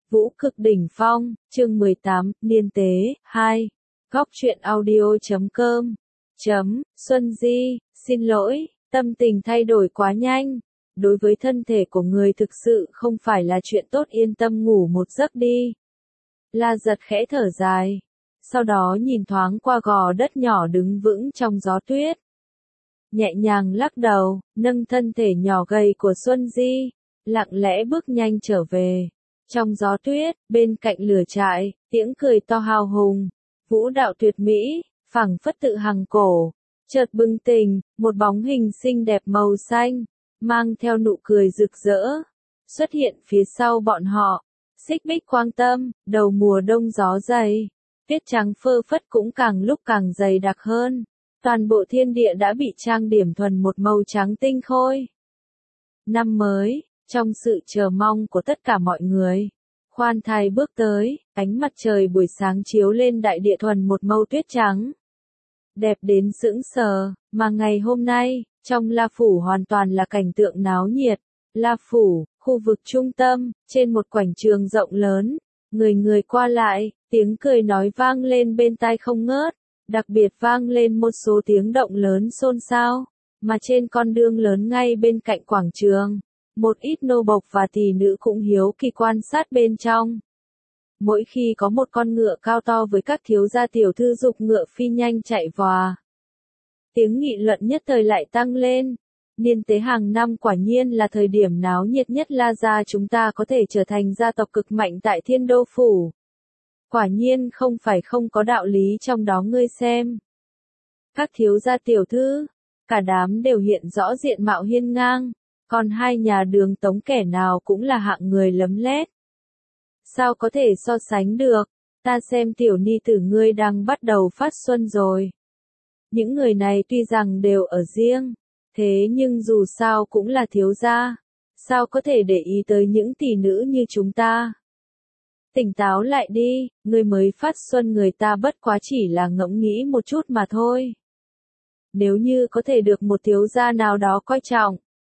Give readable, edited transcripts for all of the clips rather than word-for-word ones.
Vũ cực đỉnh phong, chương 18, niên tế, 2. Góc truyện audio.com. Xuân Di, xin lỗi, tâm tình thay đổi quá nhanh. Đối với thân thể của người thực sự không phải là chuyện tốt, yên tâm ngủ một giấc đi. La Giật khẽ thở dài. Sau đó nhìn thoáng qua gò đất nhỏ đứng vững trong gió tuyết. Nhẹ nhàng lắc đầu, nâng thân thể nhỏ gầy của Xuân Di, lặng lẽ bước nhanh trở về. Trong gió tuyết, bên cạnh lửa trại, tiếng cười to hào hùng, vũ đạo tuyệt mỹ, phảng phất tự hằng cổ. Chợt bừng tỉnh, một bóng hình xinh đẹp màu xanh, mang theo nụ cười rực rỡ, xuất hiện phía sau bọn họ. Xích bích quang tâm, đầu mùa đông gió dày, tuyết trắng phơ phất cũng càng lúc càng dày đặc hơn. Toàn bộ thiên địa đã bị trang điểm thuần một màu trắng tinh khôi. Năm mới, trong sự chờ mong của tất cả mọi người, khoan thai bước tới, ánh mặt trời buổi sáng chiếu lên đại địa thuần một màu tuyết trắng. Đẹp đến sững sờ, mà ngày hôm nay, trong La Phủ hoàn toàn là cảnh tượng náo nhiệt. La Phủ, khu vực trung tâm, trên một quảng trường rộng lớn, người người qua lại, tiếng cười nói vang lên bên tai không ngớt, đặc biệt vang lên một số tiếng động lớn xôn xao, mà trên con đường lớn ngay bên cạnh quảng trường, một ít nô bộc và tỷ nữ cũng hiếu kỳ quan sát bên trong. Mỗi khi có một con ngựa cao to với các thiếu gia tiểu thư dục ngựa phi nhanh chạy vòa, tiếng nghị luận nhất thời lại tăng lên. Niên tế hàng năm quả nhiên là thời điểm náo nhiệt nhất, La gia chúng ta có thể trở thành gia tộc cực mạnh tại Thiên Đô Phủ. Quả nhiên không phải không có đạo lý trong đó, ngươi xem. Các thiếu gia tiểu thư, cả đám đều hiện rõ diện mạo hiên ngang, còn hai nhà Đường Tống kẻ nào cũng là hạng người lấm lét. Sao có thể so sánh được, ta xem tiểu ni tử ngươi đang bắt đầu phát xuân rồi. Những người này tuy rằng đều ở riêng, thế nhưng dù sao cũng là thiếu gia, sao có thể để ý tới những tỷ nữ như chúng ta. Tỉnh táo lại đi, người mới phát xuân, người ta bất quá chỉ là ngẫm nghĩ một chút mà thôi. Nếu như có thể được một thiếu gia nào đó coi trọng,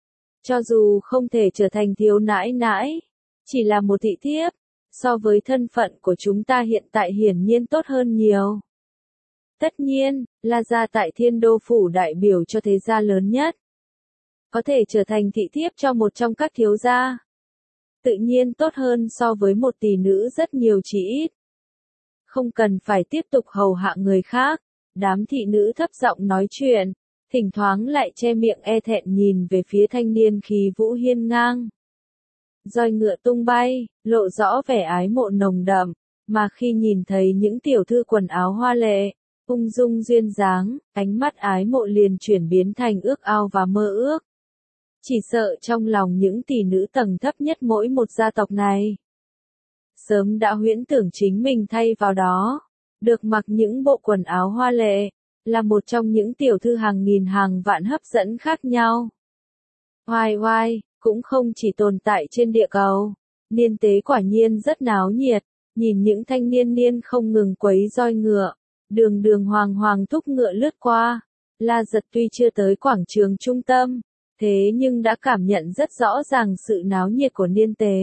cho dù không thể trở thành thiếu nãi nãi, chỉ là một thị thiếp, so với thân phận của chúng ta hiện tại hiển nhiên tốt hơn nhiều. Tất nhiên, La gia tại Thiên Đô Phủ đại biểu cho thế gia lớn nhất. Có thể trở thành thị thiếp cho một trong các thiếu gia, tự nhiên tốt hơn so với một tỷ nữ rất nhiều chỉ ít. Không cần phải tiếp tục hầu hạ người khác, đám thị nữ thấp giọng nói chuyện, thỉnh thoáng lại che miệng e thẹn nhìn về phía thanh niên khí vũ hiên ngang. Roi ngựa tung bay, lộ rõ vẻ ái mộ nồng đậm, mà khi nhìn thấy những tiểu thư quần áo hoa lệ, ung dung duyên dáng, ánh mắt ái mộ liền chuyển biến thành ước ao và mơ ước. Chỉ sợ trong lòng những tỷ nữ tầng thấp nhất mỗi một gia tộc này, sớm đã huyễn tưởng chính mình thay vào đó, được mặc những bộ quần áo hoa lệ, là một trong những tiểu thư hàng nghìn hàng vạn hấp dẫn khác nhau. Oai oai, cũng không chỉ tồn tại trên địa cầu, niên tế quả nhiên rất náo nhiệt, nhìn những thanh niên niên không ngừng quấy roi ngựa, đường đường hoàng hoàng thúc ngựa lướt qua. La Giật tuy chưa tới quảng trường trung tâm, thế nhưng đã cảm nhận rất rõ ràng sự náo nhiệt của niên tế.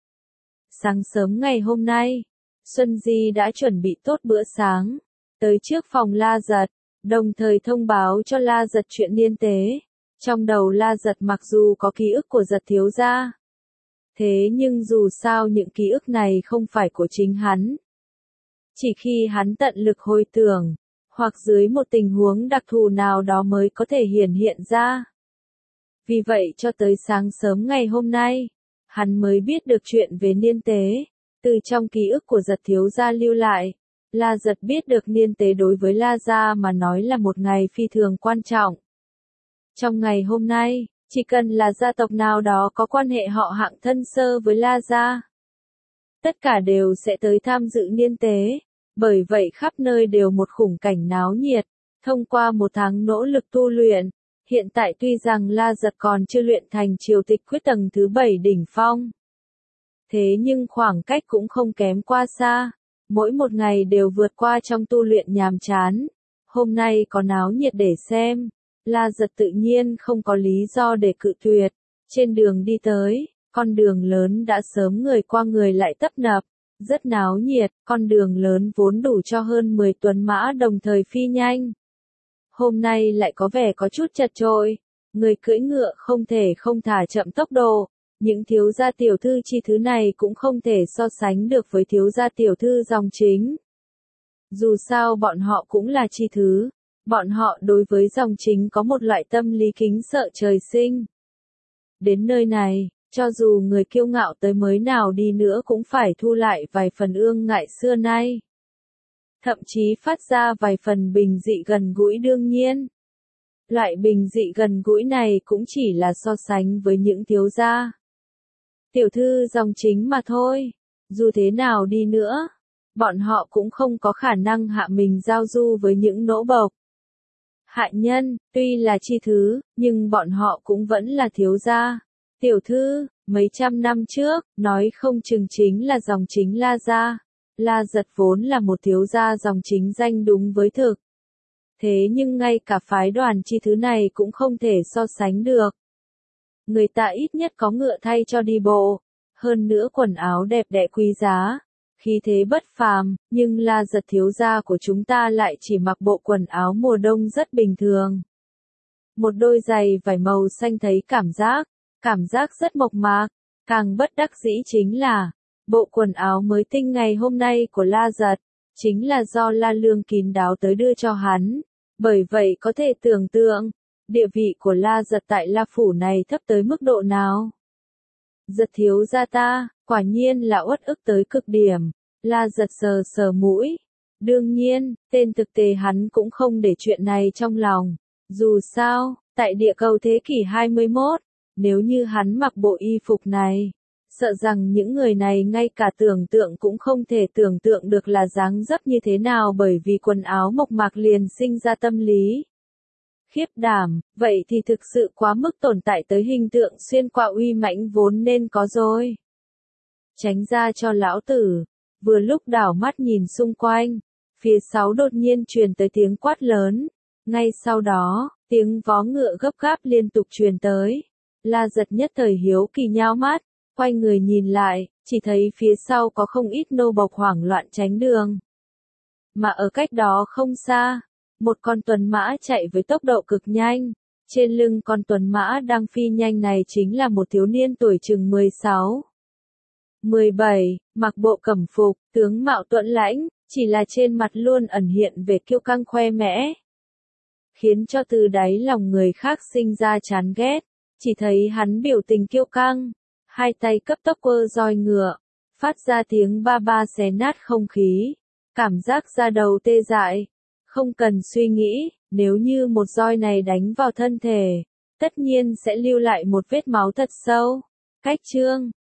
Sáng sớm ngày hôm nay, Xuân Di đã chuẩn bị tốt bữa sáng, tới trước phòng La Giật, đồng thời thông báo cho La Giật chuyện niên tế. Trong đầu La Giật mặc dù có ký ức của Giật thiếu gia, thế nhưng dù sao những ký ức này không phải của chính hắn. Chỉ khi hắn tận lực hồi tưởng, hoặc dưới một tình huống đặc thù nào đó mới có thể hiển hiện ra. Vì vậy cho tới sáng sớm ngày hôm nay, hắn mới biết được chuyện về niên tế, từ trong ký ức của Giật thiếu gia lưu lại. La Giật biết được niên tế đối với La gia mà nói là một ngày phi thường quan trọng. Trong ngày hôm nay, chỉ cần là gia tộc nào đó có quan hệ họ hạng thân sơ với La gia, tất cả đều sẽ tới tham dự niên tế. Bởi vậy khắp nơi đều một khủng cảnh náo nhiệt. Thông qua một tháng nỗ lực tu luyện, hiện tại tuy rằng La Giật còn chưa luyện thành triều tịch quyết tầng thứ 7 đỉnh phong, thế nhưng khoảng cách cũng không kém qua xa. Mỗi một ngày đều vượt qua trong tu luyện nhàm chán. Hôm nay có náo nhiệt để xem, La Giật tự nhiên không có lý do để cự tuyệt. Trên đường đi tới, Con đường lớn đã sớm người qua người lại tấp nập, rất náo nhiệt, con đường lớn vốn đủ cho hơn 10 tuấn mã đồng thời phi nhanh. Hôm nay lại có vẻ có chút chật chội, người cưỡi ngựa không thể không thả chậm tốc độ, những thiếu gia tiểu thư chi thứ này cũng không thể so sánh được với thiếu gia tiểu thư dòng chính. Dù sao bọn họ cũng là chi thứ, bọn họ đối với dòng chính có một loại tâm lý kính sợ trời sinh. Đến nơi này, cho dù người kiêu ngạo tới mới nào đi nữa cũng phải thu lại vài phần ương ngại xưa nay. Thậm chí phát ra vài phần bình dị gần gũi đương nhiên. Loại bình dị gần gũi này cũng chỉ là so sánh với những thiếu gia tiểu thư dòng chính mà thôi. Dù thế nào đi nữa, bọn họ cũng không có khả năng hạ mình giao du với những nỗ bộc hạ nhân, tuy là chi thứ, nhưng bọn họ cũng vẫn là thiếu gia tiểu thư. Mấy trăm năm trước, nói không chừng chính là dòng chính La gia. La Giật vốn là một thiếu gia dòng chính danh đúng với thực. Thế nhưng ngay cả phái đoàn chi thứ này cũng không thể so sánh được. Người ta ít nhất có ngựa thay cho đi bộ, hơn nữa quần áo đẹp đẽ quý giá, khí thế bất phàm, nhưng La Giật thiếu gia của chúng ta lại chỉ mặc bộ quần áo mùa đông rất bình thường. Một đôi giày vải màu xanh thấy cảm giác rất mộc mạc, càng bất đắc dĩ chính là, bộ quần áo mới tinh ngày hôm nay của La Giật, chính là do La Lương kín đáo tới đưa cho hắn, bởi vậy có thể tưởng tượng, địa vị của La Giật tại La Phủ này thấp tới mức độ nào. Giật thiếu gia ta, quả nhiên là uất ức tới cực điểm, La Giật sờ sờ mũi. Đương nhiên, tên thực tế hắn cũng không để chuyện này trong lòng, dù sao, tại địa cầu thế kỷ 21, nếu như hắn mặc bộ y phục này, sợ rằng những người này ngay cả tưởng tượng cũng không thể tưởng tượng được là dáng dấp như thế nào bởi vì quần áo mộc mạc liền sinh ra tâm lý khiếp đảm, vậy thì thực sự quá mức tồn tại tới hình tượng xuyên qua uy mãnh vốn nên có rồi. Tránh ra cho lão tử, vừa lúc đảo mắt nhìn xung quanh, phía sau đột nhiên truyền tới tiếng quát lớn, ngay sau đó, tiếng vó ngựa gấp gáp liên tục truyền tới. La Giật nhất thời hiếu kỳ nhao mắt, quay người nhìn lại, chỉ thấy phía sau có không ít nô bộc hoảng loạn tránh đường. Mà ở cách đó không xa, một con tuần mã chạy với tốc độ cực nhanh. Trên lưng con tuần mã đang phi nhanh này chính là một thiếu niên tuổi chừng 16, 17, mặc bộ cẩm phục, tướng mạo tuấn lãnh, chỉ là trên mặt luôn ẩn hiện vẻ kiêu căng khoe mẽ, khiến cho từ đáy lòng người khác sinh ra chán ghét. Chỉ thấy hắn biểu tình kiêu căng, hai tay cấp tốc quơ roi ngựa, phát ra tiếng ba ba xé nát không khí, cảm giác da đầu tê dại. Không cần suy nghĩ, nếu như một roi này đánh vào thân thể, tất nhiên sẽ lưu lại một vết máu thật sâu. Cách chương